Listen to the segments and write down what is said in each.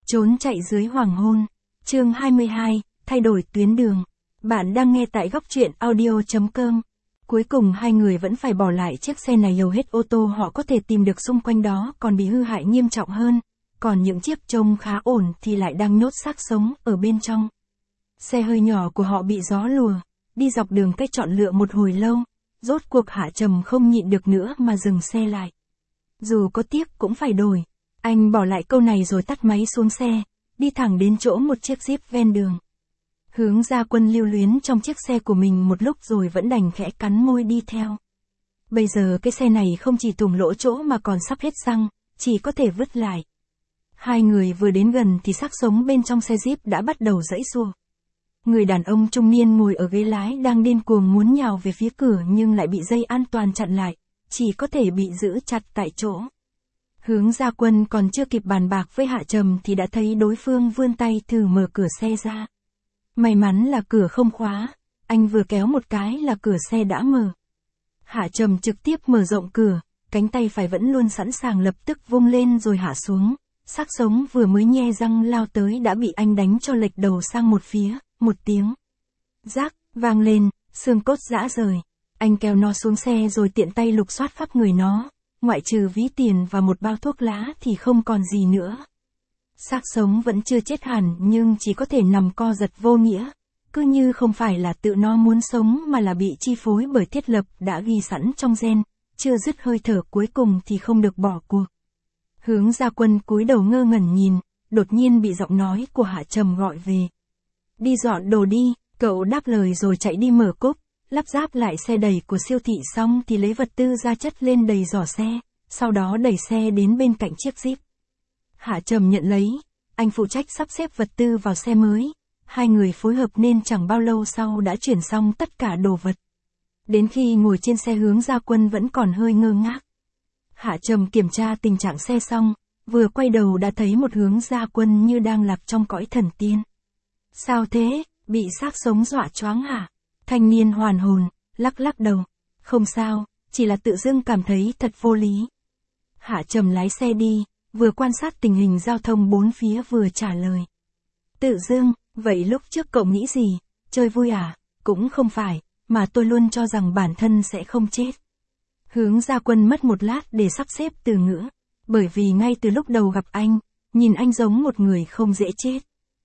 Trốn chạy dưới hoàng hôn. Chương 22, thay đổi tuyến đường. Bạn đang nghe tại góc truyện audio.com. Cuối cùng hai người vẫn phải bỏ lại chiếc xe này, hầu hết ô tô họ có thể tìm được xung quanh đó còn bị hư hại nghiêm trọng hơn, còn những chiếc trông khá ổn thì lại đang nhốt xác sống ở bên trong. Xe hơi nhỏ của họ bị gió lùa, đi dọc đường cách chọn lựa một hồi lâu, rốt cuộc Hạ Trầm không nhịn được nữa mà dừng xe lại. Dù có tiếc cũng phải đổi. Anh bỏ lại câu này rồi tắt máy xuống xe, đi thẳng đến chỗ một chiếc Jeep ven đường. Hướng Gia Quân lưu luyến trong chiếc xe của mình một lúc rồi vẫn đành khẽ cắn môi đi theo. Bây giờ cái xe này không chỉ thủng lỗ chỗ mà còn sắp hết xăng, chỉ có thể vứt lại. Hai người vừa đến gần thì xác sống bên trong xe Jeep đã bắt đầu giãy giụa. Người đàn ông trung niên ngồi ở ghế lái đang điên cuồng muốn nhào về phía cửa nhưng lại bị dây an toàn chặn lại, chỉ có thể bị giữ chặt tại chỗ. Hướng Gia Quân còn chưa kịp bàn bạc với Hạ Trầm thì đã thấy đối phương vươn tay thử mở cửa xe ra. May mắn là cửa không khóa, anh vừa kéo một cái là cửa xe đã mở. Hạ Trầm trực tiếp mở rộng cửa, cánh tay phải vẫn luôn sẵn sàng lập tức vung lên rồi hạ xuống. Xác sống vừa mới nhe răng lao tới đã bị anh đánh cho lệch đầu sang một phía, một tiếng rác vang lên, xương cốt rã rời. Anh kéo nó xuống xe rồi tiện tay lục soát khắp người nó, ngoại trừ ví tiền và một bao thuốc lá thì không còn gì nữa. Xác sống vẫn chưa chết hẳn nhưng chỉ có thể nằm co giật vô nghĩa, cứ như không phải là tự nó muốn sống mà là bị chi phối bởi thiết lập đã ghi sẵn trong gen, chưa dứt hơi thở cuối cùng thì không được bỏ cuộc. Hướng Gia Quân cúi đầu ngơ ngẩn nhìn, đột nhiên bị giọng nói của Hạ Trầm gọi về. Đi dọn đồ đi, cậu đáp lời rồi chạy đi mở cốp, lắp ráp lại xe đẩy của siêu thị xong thì lấy vật tư ra chất lên đầy giỏ xe, sau đó đẩy xe đến bên cạnh chiếc Jeep. Hạ Trầm nhận lấy, anh phụ trách sắp xếp vật tư vào xe mới, hai người phối hợp nên chẳng bao lâu sau đã chuyển xong tất cả đồ vật. Đến khi ngồi trên xe Hướng Gia Quân vẫn còn hơi ngơ ngác. Hạ Trầm kiểm tra tình trạng xe xong, vừa quay đầu đã thấy một Hướng Gia Quân như đang lạc trong cõi thần tiên. Sao thế, bị xác sống dọa choáng hả? Thanh niên hoàn hồn, lắc lắc đầu. Không sao, chỉ là tự dưng cảm thấy thật vô lý. Hạ Trầm lái xe đi, vừa quan sát tình hình giao thông bốn phía vừa trả lời. Tự dưng, vậy lúc trước cậu nghĩ gì? Chơi vui à? Cũng không phải, mà tôi luôn cho rằng bản thân sẽ không chết. Hướng Gia Quân mất một lát để sắp xếp từ ngữ, bởi vì ngay từ lúc đầu gặp anh, nhìn anh giống một người không dễ chết.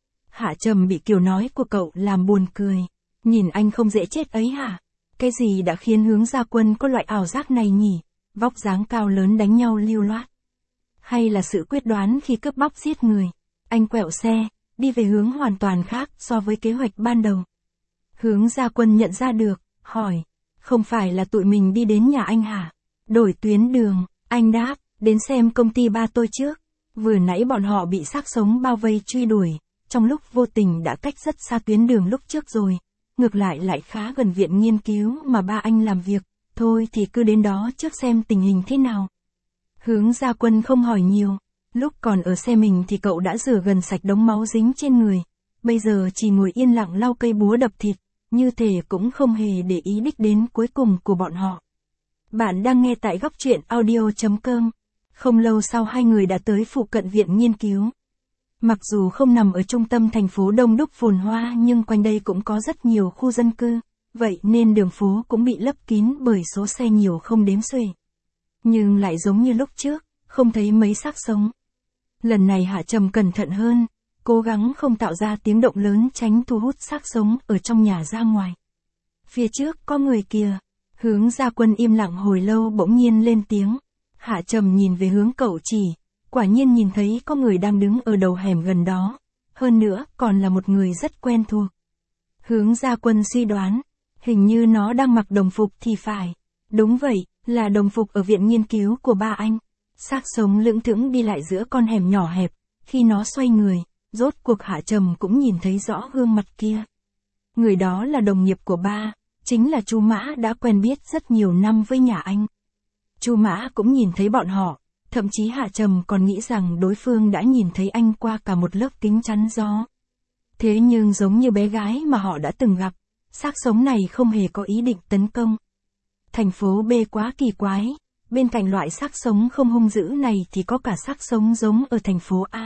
Hạ Trầm bị kiểu nói của cậu làm buồn cười. Nhìn anh không dễ chết ấy hả? Cái gì đã khiến Hướng Gia Quân có loại ảo giác này nhỉ? Vóc dáng cao lớn đánh nhau lưu loát. Hay là sự quyết đoán khi cướp bóc giết người? Anh quẹo xe, đi về hướng hoàn toàn khác so với kế hoạch ban đầu. Hướng Gia Quân nhận ra được, hỏi. Không phải là tụi mình đi đến nhà anh hả? Đổi tuyến đường, anh đáp, đến xem công ty ba tôi trước. Vừa nãy bọn họ bị xác sống bao vây truy đuổi, trong lúc vô tình đã cách rất xa tuyến đường lúc trước rồi. Ngược lại khá gần viện nghiên cứu mà ba anh làm việc, thôi thì cứ đến đó trước xem tình hình thế nào. Hướng Gia Quân không hỏi nhiều, lúc còn ở xe mình thì cậu đã rửa gần sạch đống máu dính trên người, bây giờ chỉ ngồi yên lặng lau cây búa đập thịt, như thể cũng không hề để ý đích đến cuối cùng của bọn họ. Bạn đang nghe tại góc truyện audio.com. Không lâu sau hai người đã tới phụ cận viện nghiên cứu. Mặc dù không nằm ở trung tâm thành phố đông đúc phồn hoa nhưng quanh đây cũng có rất nhiều khu dân cư, vậy nên đường phố cũng bị lấp kín bởi số xe nhiều không đếm xuể. Nhưng lại giống như lúc trước, không thấy mấy xác sống. Lần này Hạ Trầm cẩn thận hơn, cố gắng không tạo ra tiếng động lớn tránh thu hút xác sống ở trong nhà ra ngoài. Phía trước có người kìa. Hướng Gia Quân im lặng hồi lâu bỗng nhiên lên tiếng. Hạ Trầm nhìn về hướng cậu chỉ. Quả nhiên nhìn thấy có người đang đứng ở đầu hẻm gần đó. Hơn nữa còn là một người rất quen thuộc. Hướng Gia Quân suy đoán. Hình như nó đang mặc đồng phục thì phải. Đúng vậy, là đồng phục ở viện nghiên cứu của ba anh. Xác sống lững thững đi lại giữa con hẻm nhỏ hẹp. Khi nó xoay người, rốt cuộc Hạ Trầm cũng nhìn thấy rõ gương mặt kia. Người đó là đồng nghiệp của ba, chính là chú Mã đã quen biết rất nhiều năm với nhà anh. Chú Mã cũng nhìn thấy bọn họ. Thậm chí Hạ Trầm còn nghĩ rằng đối phương đã nhìn thấy anh qua cả một lớp kính chắn gió. Thế nhưng giống như bé gái mà họ đã từng gặp, xác sống này không hề có ý định tấn công. Thành phố B quá kỳ quái, bên cạnh loại xác sống không hung dữ này thì có cả xác sống giống ở thành phố A,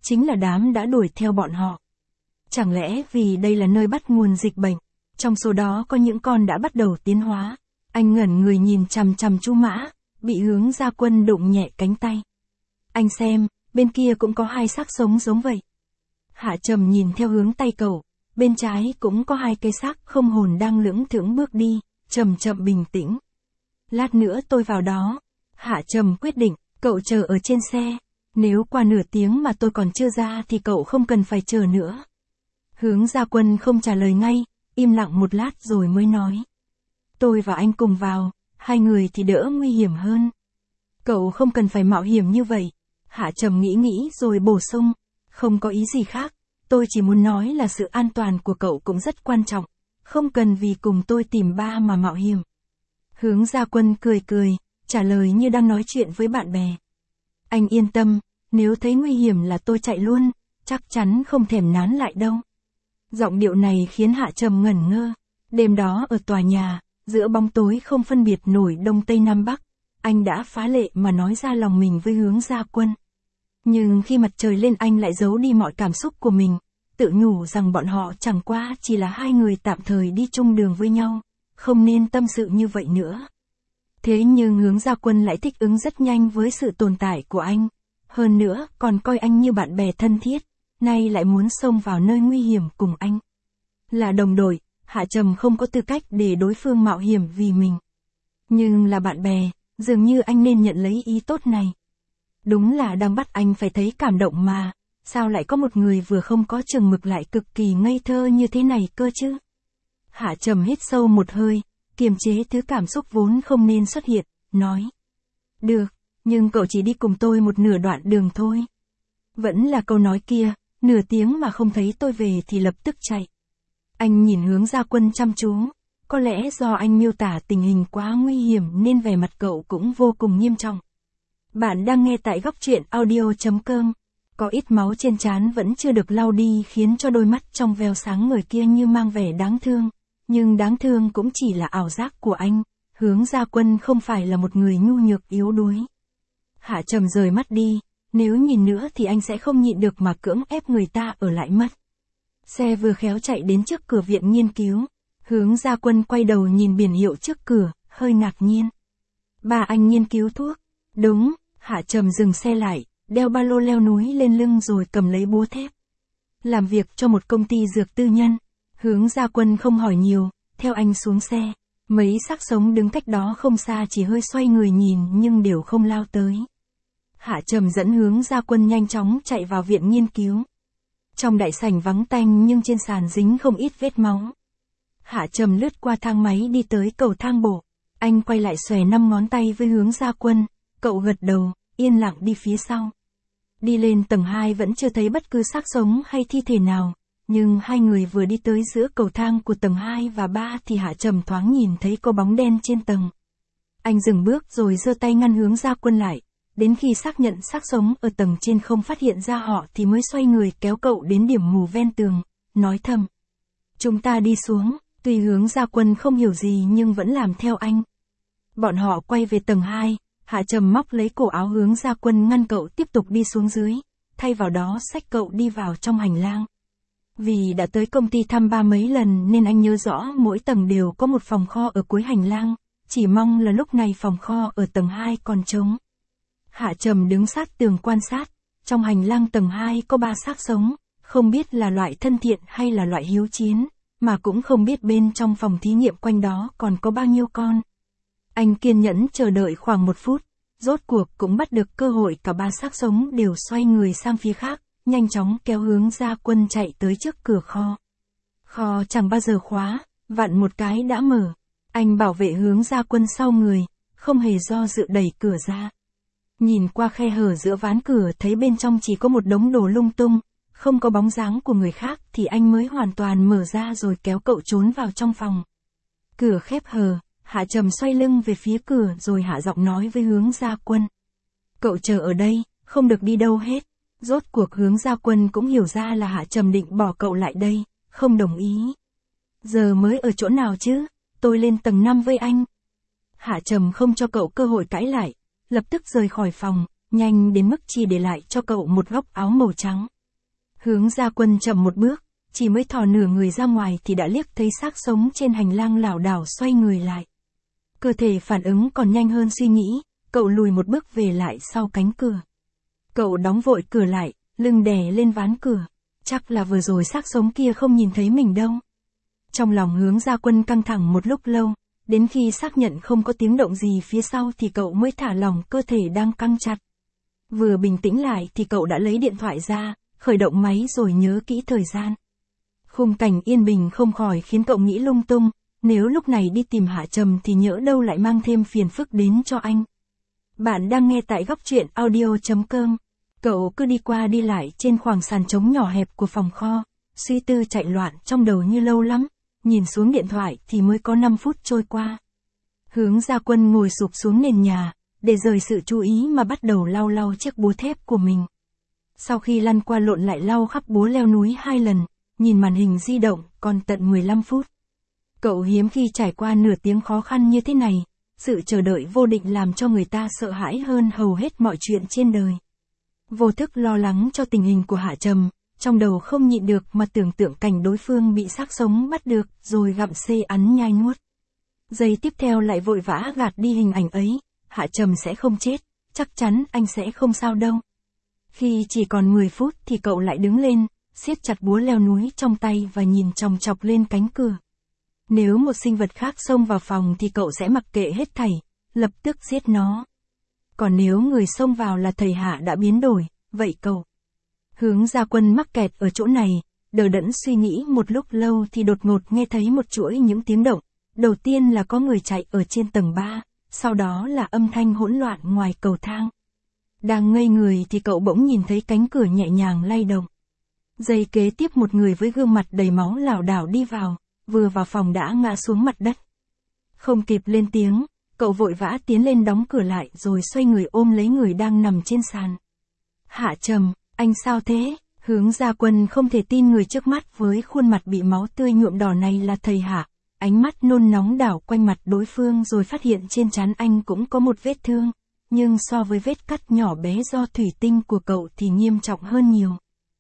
chính là đám đã đuổi theo bọn họ. Chẳng lẽ vì đây là nơi bắt nguồn dịch bệnh, trong số đó có những con đã bắt đầu tiến hóa. Anh ngẩn người nhìn chằm chằm Chu Mã, bị Hướng Gia Quân đụng nhẹ cánh tay. Anh xem, bên kia cũng có 2 xác sống giống vậy. Hạ Trầm nhìn theo hướng tay cậu, bên trái cũng có 2 cây xác không hồn đang lững thững bước đi, chậm chậm bình tĩnh. Lát nữa tôi vào đó. Hạ Trầm quyết định, cậu chờ ở trên xe. Nếu qua nửa tiếng mà tôi còn chưa ra thì cậu không cần phải chờ nữa. Hướng Gia Quân không trả lời ngay, im lặng một lát rồi mới nói. Tôi và anh cùng vào, 2 người thì đỡ nguy hiểm hơn. Cậu không cần phải mạo hiểm như vậy. Hạ Trầm nghĩ rồi bổ sung. Không có ý gì khác, tôi chỉ muốn nói là sự an toàn của cậu cũng rất quan trọng. Không cần vì cùng tôi tìm ba mà mạo hiểm. Hướng Gia Quân cười, trả lời như đang nói chuyện với bạn bè. Anh yên tâm, nếu thấy nguy hiểm là tôi chạy luôn, chắc chắn không thèm nán lại đâu. Giọng điệu này khiến Hạ Trầm ngẩn ngơ. Đêm đó ở tòa nhà, giữa bóng tối không phân biệt nổi Đông Tây Nam Bắc, anh đã phá lệ mà nói ra lòng mình với Hướng Gia Quân. Nhưng khi mặt trời lên anh lại giấu đi mọi cảm xúc của mình, tự nhủ rằng bọn họ chẳng qua chỉ là 2 người tạm thời đi chung đường với nhau, không nên tâm sự như vậy nữa. Thế nhưng Hướng Gia Quân lại thích ứng rất nhanh với sự tồn tại của anh, hơn nữa còn coi anh như bạn bè thân thiết, nay lại muốn xông vào nơi nguy hiểm cùng anh. Là đồng đội, Hạ Trầm không có tư cách để đối phương mạo hiểm vì mình. Nhưng là bạn bè, dường như anh nên nhận lấy ý tốt này. Đúng là đang bắt anh phải thấy cảm động mà, sao lại có một người vừa không có chừng mực lại cực kỳ ngây thơ như thế này cơ chứ? Hạ Trầm hít sâu một hơi, kiềm chế thứ cảm xúc vốn không nên xuất hiện, nói. Được, nhưng cậu chỉ đi cùng tôi một nửa đoạn đường thôi. Vẫn là câu nói kia, nửa tiếng mà không thấy tôi về thì lập tức chạy. Anh nhìn Hướng Gia Quân chăm chú, có lẽ do anh miêu tả tình hình quá nguy hiểm nên vẻ mặt cậu cũng vô cùng nghiêm trọng. Bạn đang nghe tại góc truyện audio.com. Có ít máu trên trán vẫn chưa được lau đi khiến cho đôi mắt trong veo sáng người kia như mang vẻ đáng thương. Nhưng đáng thương cũng chỉ là ảo giác của anh, Hướng Gia Quân không phải là một người nhu nhược yếu đuối. Hạ Trầm rời mắt đi, nếu nhìn nữa thì anh sẽ không nhịn được mà cưỡng ép người ta ở lại mất. Xe vừa khéo chạy đến trước cửa viện nghiên cứu, Hướng Gia Quân quay đầu nhìn biển hiệu trước cửa, hơi ngạc nhiên. Ba anh nghiên cứu thuốc. Đúng, Hạ Trầm dừng xe lại, đeo ba lô leo núi lên lưng rồi cầm lấy búa thép. Làm việc cho một công ty dược tư nhân, Hướng Gia Quân không hỏi nhiều, theo anh xuống xe. Mấy xác sống đứng cách đó không xa chỉ hơi xoay người nhìn nhưng đều không lao tới. Hạ Trầm dẫn Hướng Gia Quân nhanh chóng chạy vào viện nghiên cứu. Trong đại sảnh vắng tanh nhưng trên sàn dính không ít vết máu. Hạ Trầm lướt qua thang máy đi tới cầu thang bộ. Anh quay lại xòe 5 ngón tay với Hướng Gia Quân. Cậu gật đầu, yên lặng đi phía sau. Đi lên tầng 2 vẫn chưa thấy bất cứ xác sống hay thi thể nào. Nhưng 2 người vừa đi tới giữa cầu thang của tầng 2 và 3 thì Hạ Trầm thoáng nhìn thấy có bóng đen trên tầng. Anh dừng bước rồi giơ tay ngăn Hướng Gia Quân lại. Đến khi xác nhận xác sống ở tầng trên không phát hiện ra họ thì mới xoay người kéo cậu đến điểm mù ven tường, nói thầm. Chúng ta đi xuống, tuy Hướng Gia Quân không hiểu gì nhưng vẫn làm theo anh. Bọn họ quay về tầng 2, Hạ Trầm móc lấy cổ áo Hướng Gia Quân ngăn cậu tiếp tục đi xuống dưới, thay vào đó xách cậu đi vào trong hành lang. Vì đã tới công ty thăm ba mấy lần nên anh nhớ rõ mỗi tầng đều có một phòng kho ở cuối hành lang, chỉ mong là lúc này phòng kho ở tầng 2 còn trống. Hạ Trầm đứng sát tường quan sát, trong hành lang tầng 2 có 3 xác sống, không biết là loại thân thiện hay là loại hiếu chiến, mà cũng không biết bên trong phòng thí nghiệm quanh đó còn có bao nhiêu con. Anh kiên nhẫn chờ đợi khoảng 1 phút, rốt cuộc cũng bắt được cơ hội cả 3 xác sống đều xoay người sang phía khác, nhanh chóng kéo Hướng Gia Quân chạy tới trước cửa kho. Kho chẳng bao giờ khóa, vặn một cái đã mở. Anh bảo vệ Hướng Gia Quân sau người, không hề do dự đẩy cửa ra. Nhìn qua khe hở giữa ván cửa thấy bên trong chỉ có một đống đồ lung tung, không có bóng dáng của người khác thì anh mới hoàn toàn mở ra rồi kéo cậu trốn vào trong phòng. Cửa khép hờ, Hạ Trầm xoay lưng về phía cửa rồi hạ giọng nói với Hướng Gia Quân. Cậu chờ ở đây, không được đi đâu hết. Rốt cuộc Hướng Gia Quân cũng hiểu ra là Hạ Trầm định bỏ cậu lại đây, không đồng ý. Giờ mới ở chỗ nào chứ, tôi lên tầng 5 với anh. Hạ Trầm không cho cậu cơ hội cãi lại, lập tức rời khỏi phòng, nhanh đến mức chỉ để lại cho cậu một góc áo màu trắng. Hướng Gia Quân chậm một bước, chỉ mới thò nửa người ra ngoài thì đã liếc thấy xác sống trên hành lang lảo đảo xoay người lại. Cơ thể phản ứng còn nhanh hơn suy nghĩ, cậu lùi một bước về lại sau cánh cửa. Cậu đóng vội cửa lại, lưng đè lên ván cửa. Chắc là vừa rồi xác sống kia không nhìn thấy mình đâu. Trong lòng Hướng Gia Quân căng thẳng một lúc lâu, đến khi xác nhận không có tiếng động gì phía sau thì cậu mới thả lỏng cơ thể đang căng chặt. Vừa bình tĩnh lại thì cậu đã lấy điện thoại ra, khởi động máy rồi nhớ kỹ thời gian. Khung cảnh yên bình không khỏi khiến cậu nghĩ lung tung, nếu lúc này đi tìm Hạ Trầm thì nhỡ đâu lại mang thêm phiền phức đến cho anh. Bạn đang nghe tại góc truyện audio.com. Cậu cứ đi qua đi lại trên khoảng sàn trống nhỏ hẹp của phòng kho, suy tư chạy loạn trong đầu như lâu lắm, nhìn xuống điện thoại thì mới có 5 phút trôi qua. Hướng Gia Quân ngồi sụp xuống nền nhà, để rời sự chú ý mà bắt đầu lau lau chiếc búa thép của mình. Sau khi lăn qua lộn lại lau khắp búa leo núi 2 lần, nhìn màn hình di động còn tận 15 phút. Cậu hiếm khi trải qua nửa tiếng khó khăn như thế này, sự chờ đợi vô định làm cho người ta sợ hãi hơn hầu hết mọi chuyện trên đời. Vô thức lo lắng cho tình hình của Hạ Trầm, trong đầu không nhịn được mà tưởng tượng cảnh đối phương bị xác sống bắt được rồi gặm xê ắn nhai nuốt. Giây tiếp theo lại vội vã gạt đi hình ảnh ấy, Hạ Trầm sẽ không chết, chắc chắn anh sẽ không sao đâu. Khi chỉ còn 10 phút thì cậu lại đứng lên, siết chặt búa leo núi trong tay và nhìn chòng chọc lên cánh cửa. Nếu một sinh vật khác xông vào phòng thì cậu sẽ mặc kệ hết thảy, lập tức giết nó. Còn nếu người xông vào là thầy Hạ đã biến đổi, vậy cậu. Hướng Gia Quân mắc kẹt ở chỗ này, đờ đẫn suy nghĩ một lúc lâu thì đột ngột nghe thấy một chuỗi những tiếng động. Đầu tiên là có người chạy ở trên tầng 3, sau đó là âm thanh hỗn loạn ngoài cầu thang. Đang ngây người thì cậu bỗng nhìn thấy cánh cửa nhẹ nhàng lay động. Giây kế tiếp một người với gương mặt đầy máu lảo đảo đi vào, vừa vào phòng đã ngã xuống mặt đất. Không kịp lên tiếng, cậu vội vã tiến lên đóng cửa lại rồi xoay người ôm lấy người đang nằm trên sàn. Hạ Trầm, anh sao thế? Hướng Gia Quân không thể tin người trước mắt với khuôn mặt bị máu tươi nhuộm đỏ này là thầy Hạ. Ánh mắt nôn nóng đảo quanh mặt đối phương rồi phát hiện trên trán anh cũng có một vết thương, nhưng so với vết cắt nhỏ bé do thủy tinh của cậu thì nghiêm trọng hơn nhiều.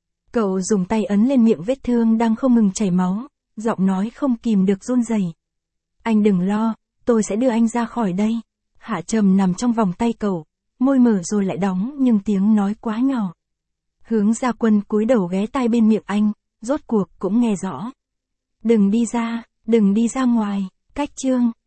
Cậu dùng tay ấn lên miệng vết thương đang không ngừng chảy máu, giọng nói không kìm được run rẩy. Anh đừng lo, tôi sẽ đưa anh ra khỏi đây. Hạ Trầm nằm trong vòng tay cậu, môi mở rồi lại đóng nhưng tiếng nói quá nhỏ. Hướng Gia Quân cúi đầu ghé tai bên miệng anh, rốt cuộc cũng nghe rõ. Đừng đi ra ngoài, cách chương.